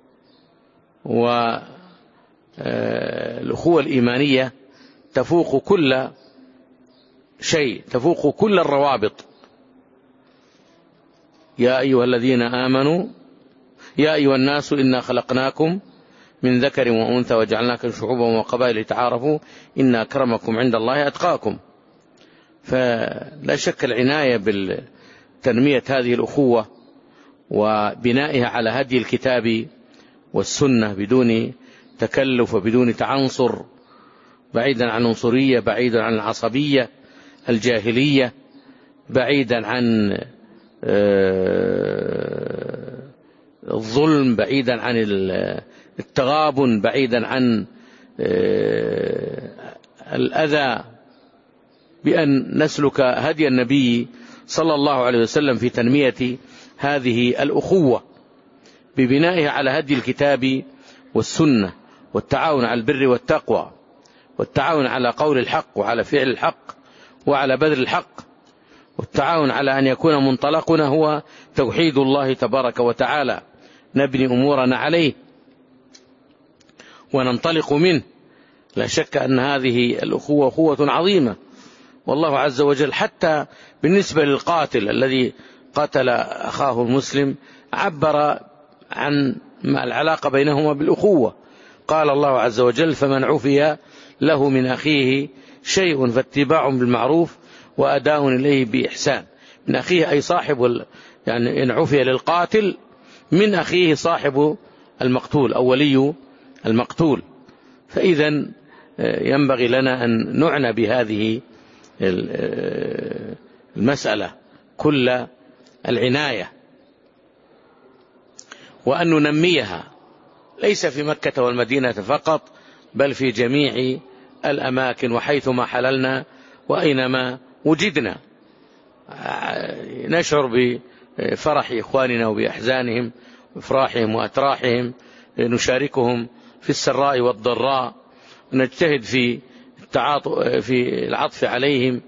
والأخوة الإيمانية تفوق كل شيء، تفوق كل الروابط. يا أيها الذين آمنوا يا أيها الناس إنا خلقناكم من ذكر وأنثى وجعلناكم شعوبا وقبائل لتعارفوا إن أكرمكم عند الله أتقاكم. فلا شك العناية بالتنمية هذه الأخوة وبنائها على هدي الكتاب والسنة بدون تكلف وبدون تعنصر، بعيدا عن عنصرية، بعيدا عن العصبية الجاهلية، بعيدا عن الظلم، بعيدا عن التغابن، بعيدا عن الأذى، بأن نسلك هدي النبي صلى الله عليه وسلم في تنمية هذه الأخوة ببنائها على هدي الكتاب والسنة، والتعاون على البر والتقوى، والتعاون على قول الحق وعلى فعل الحق وعلى بذل الحق، والتعاون على أن يكون منطلقنا هو توحيد الله تبارك وتعالى، نبني أمورنا عليه وننطلق منه. لا شك أن هذه الأخوة أخوة عظيمة، والله عز وجل حتى بالنسبة للقاتل الذي قتل أخاه المسلم عبر عن العلاقة بينهما بالأخوة. قال الله عز وجل: فمن عفي له من أخيه شيء فاتباع بالمعروف وأداء إليه بإحسان. من أخيه أي صاحب، يعني إن عفي للقاتل من أخيه صاحب المقتول أو ولي المقتول. فإذا ينبغي لنا أن نعنى بهذه المسألة كل العناية، وأن ننميها ليس في مكة والمدينة فقط، بل في جميع الأماكن وحيثما حللنا وأينما وجدنا. نشعر بفرح إخواننا وبأحزانهم وإفراحهم وأتراحهم، نشاركهم في السراء والضراء، نجتهد في في العطف عليهم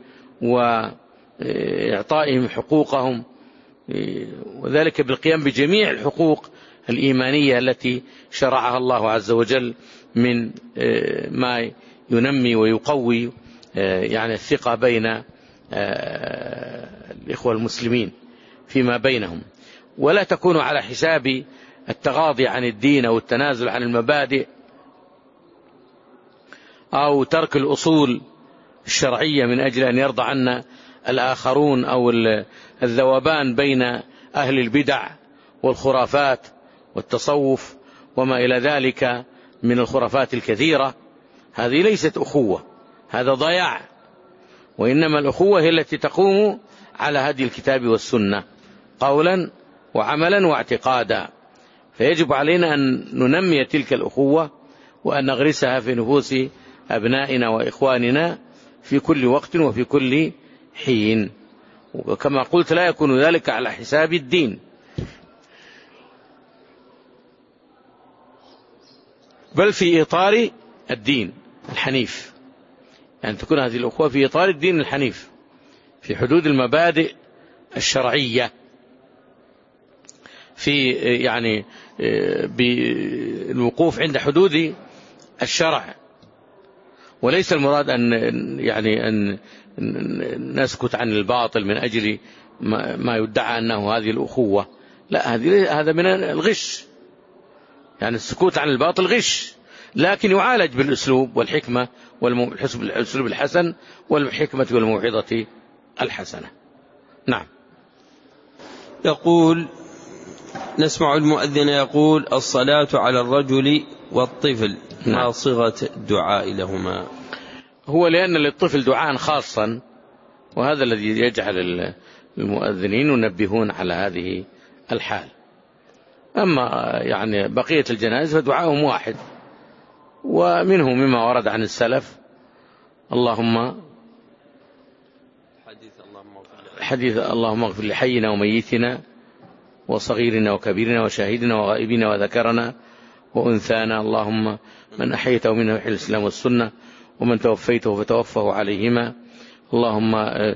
وإعطائهم حقوقهم، وذلك بالقيام بجميع الحقوق الإيمانية التي شرعها الله عز وجل من ما ينمي ويقوي يعني الثقة بين الإخوة المسلمين فيما بينهم، ولا تكون على حساب التغاضي عن الدين أو التنازل عن المبادئ أو ترك الأصول الشرعية من أجل أن يرضى عنا الآخرون، أو الذوبان بين أهل البدع والخرافات والتصوف وما إلى ذلك من الخرافات الكثيرة. هذه ليست أخوة، هذا ضياع، وإنما الأخوة هي التي تقوم على هدي الكتاب والسنة قولا وعملا واعتقادا. فيجب علينا أن ننمي تلك الأخوة وأن نغرسها في نفوس أبنائنا وإخواننا في كل وقت وفي كل حين، وكما قلت لا يكون ذلك على حساب الدين، بل في إطار الدين الحنيف، يعني تكون هذه الأخوة في إطار الدين الحنيف في حدود المبادئ الشرعية، في يعني بالوقوف عند حدود الشرع، وليس المراد أن يعني أن نسكت عن الباطل من أجل ما يدعى أنه هذه الأخوة. لا، هذا من الغش، يعني السكوت عن الباطل غش، لكن يعالج بالأسلوب والحكمة والأسلوب الحسن والحكمة والموعظة الحسنة. نعم. يقول: نسمع المؤذن يقول: الصلاة على الرجل والطفل، ما صيغة الدعاء لهما؟ هو لأن للطفل دعاء خاصا، وهذا الذي يجعل المؤذنين ينبهون على هذه الحال. أما يعني بقية الجنائز فدعاءهم واحد، ومنه مما ورد عن السلف اللهم حديث اللهم اغفر لحينا وميتنا وصغيرنا وكبيرنا وشاهدنا وغائبنا وذكرنا وأنثانا، اللهم من أحيته منه يحيي الإسلام والسنة، ومن توفيته فتوفه عليهما، اللهم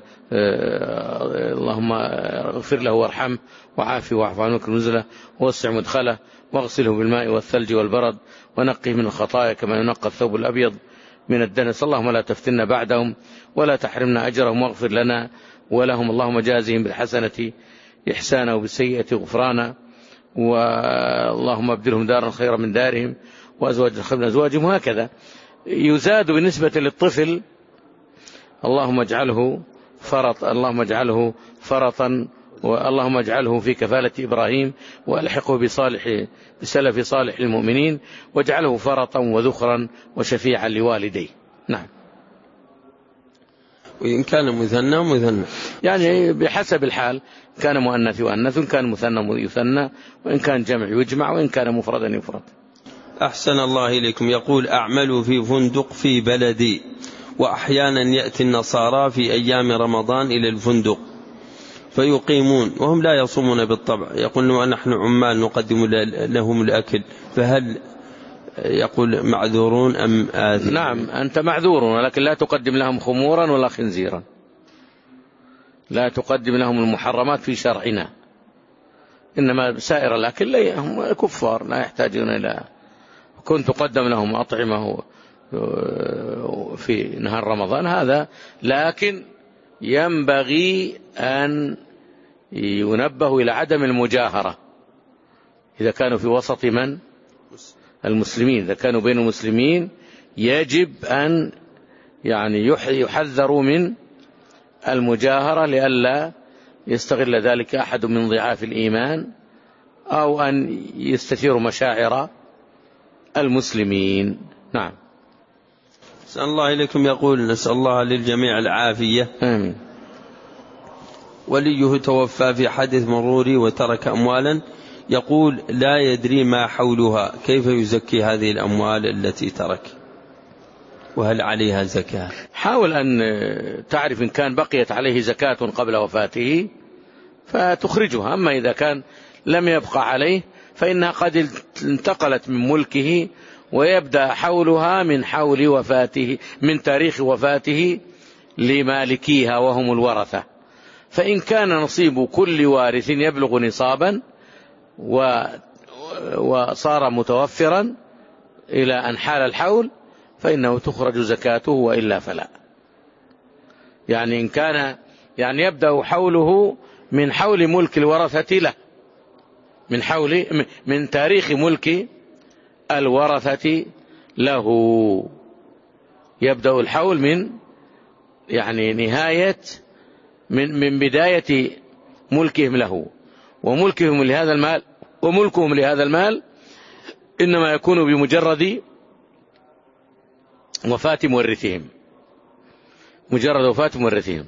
اللهم اغفر له وارحمه وعافه واعف عنه واكرم نزله ووسع مدخله واغسله بالماء والثلج والبرد ونقه من الخطايا كما ينقى الثوب الأبيض من الدنس، اللهم لا تفتنا بعدهم ولا تحرمنا أجرهم واغفر لنا ولهم، اللهم جازهم بالحسنة إحسانا وبالسيئة غفرانا، واللهم ابدلهم دارا خيرا من دارهم وأزواجا خيرا من أزواجهم. وهكذا يزاد بالنسبة للطفل: اللهم اجعله فرط اللهم اجعله فرطا واللهم اجعله في كفالة إبراهيم وألحقه بصالح بسلف صالح المؤمنين واجعله فرطا وذخرا وشفيعا لوالديه. نعم. وإن كان مثنى مثنى يعني بحسب الحال، كان مؤنث يؤنث، كان مثنى يثنى، وإن كان جمع يجمع، وإن كان مفردا يفرد. أحسن الله إليكم. يقول: أعمل في فندق في بلدي، وأحيانا يأتي النصارى في أيام رمضان إلى الفندق فيقيمون وهم لا يصومون بالطبع، يقولون نحن عمال نقدم لهم الأكل، فهل يقول معذورون أم آثم؟ نعم، أنت معذور، ولكن لا تقدم لهم خمورا ولا خنزيرا، لا تقدم لهم المحرمات في شرعنا، إنما سائر الأكل هم كفار لا يحتاجون إلى، كنت تقدم لهم أطعمة في نهار رمضان هذا، لكن ينبغي أن ينبه إلى عدم المجاهرة إذا كانوا في وسط من؟ المسلمين. إذا كانوا بين المسلمين يجب أن يعني يحذروا من المجاهرة لئلا يستغل ذلك أحد من ضعاف الإيمان أو أن يستثير مشاعر المسلمين. نعم. نسأل الله إليكم. يقول: نسأل الله للجميع العافية. آمين. وليه توفى في حادث مروري وترك أموالا، يقول لا يدري ما حولها، كيف يزكي هذه الأموال التي ترك، وهل عليها زكاة؟ حاول أن تعرف إن كان بقيت عليه زكاة قبل وفاته فتخرجها، أما إذا كان لم يبقى عليه فإنها قد انتقلت من ملكه ويبدأ حولها من حول وفاته، من تاريخ وفاته لمالكيها وهم الورثة. فإن كان نصيب كل وارث يبلغ نصابا وصار متوفرا إلى أن حال الحول فإنه تخرج زكاته، وإلا فلا. يعني إن كان يعني يبدأ حوله من حول ملك الورثة له، من حول من تاريخ ملك الورثة له، يبدأ الحول من يعني نهاية من من بداية ملكهم له، وملكهم لهذا المال وملكهم لهذا المال إنما يكون بمجرد وفاة مورثهم، مجرد وفاة مورثهم.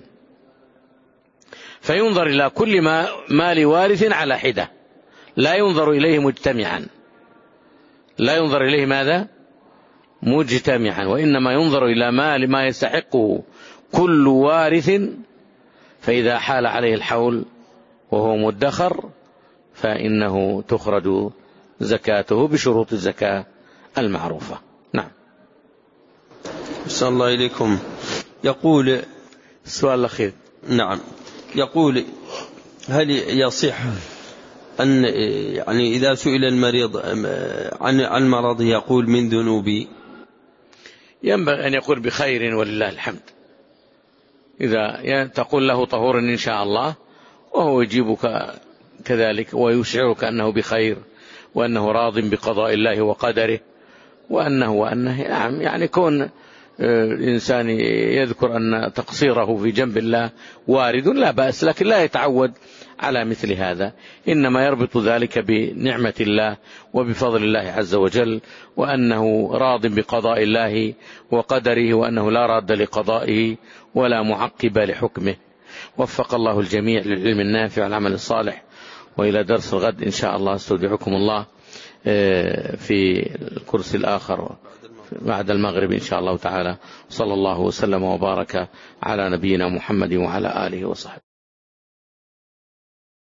فينظر إلى كل ما مال وارث على حدة، لا ينظر إليه مجتمعا، لا ينظر إليه ماذا؟ مجتمعا، وإنما ينظر إلى مال ما يستحقه كل وارث، فإذا حال عليه الحول وهو مدخر فإنه تخرج زكاته بشروط الزكاة المعروفة. نعم. أحسن الله إليكم. يقول السؤال الأخير. نعم. يقول: هل يصح أن يعني إذا سئل المريض عن عن مرضه يقول من ذنوبي؟ ينبغي أن يقول بخير ولله الحمد، إذا تقول له طهور إن شاء الله، وهو يجيبك كذلك ويشعرك أنه بخير وأنه راض بقضاء الله وقدره وأنه وأنه نعم. يعني كون الإنسان يذكر أن تقصيره في جنب الله وارد لا بأس، لكن لا يتعود على مثل هذا، إنما يربط ذلك بنعمة الله وبفضل الله عز وجل، وأنه راض بقضاء الله وقدره، وأنه لا راد لقضائه ولا معقب لحكمه. وفق الله الجميع للعلم النافع والعمل الصالح، وإلى درس الغد إن شاء الله. استودعكم الله في الكرسي الآخر بعد المغرب إن شاء الله تعالى. صلى الله وسلم وبارك على نبينا محمد وعلى آله وصحبه.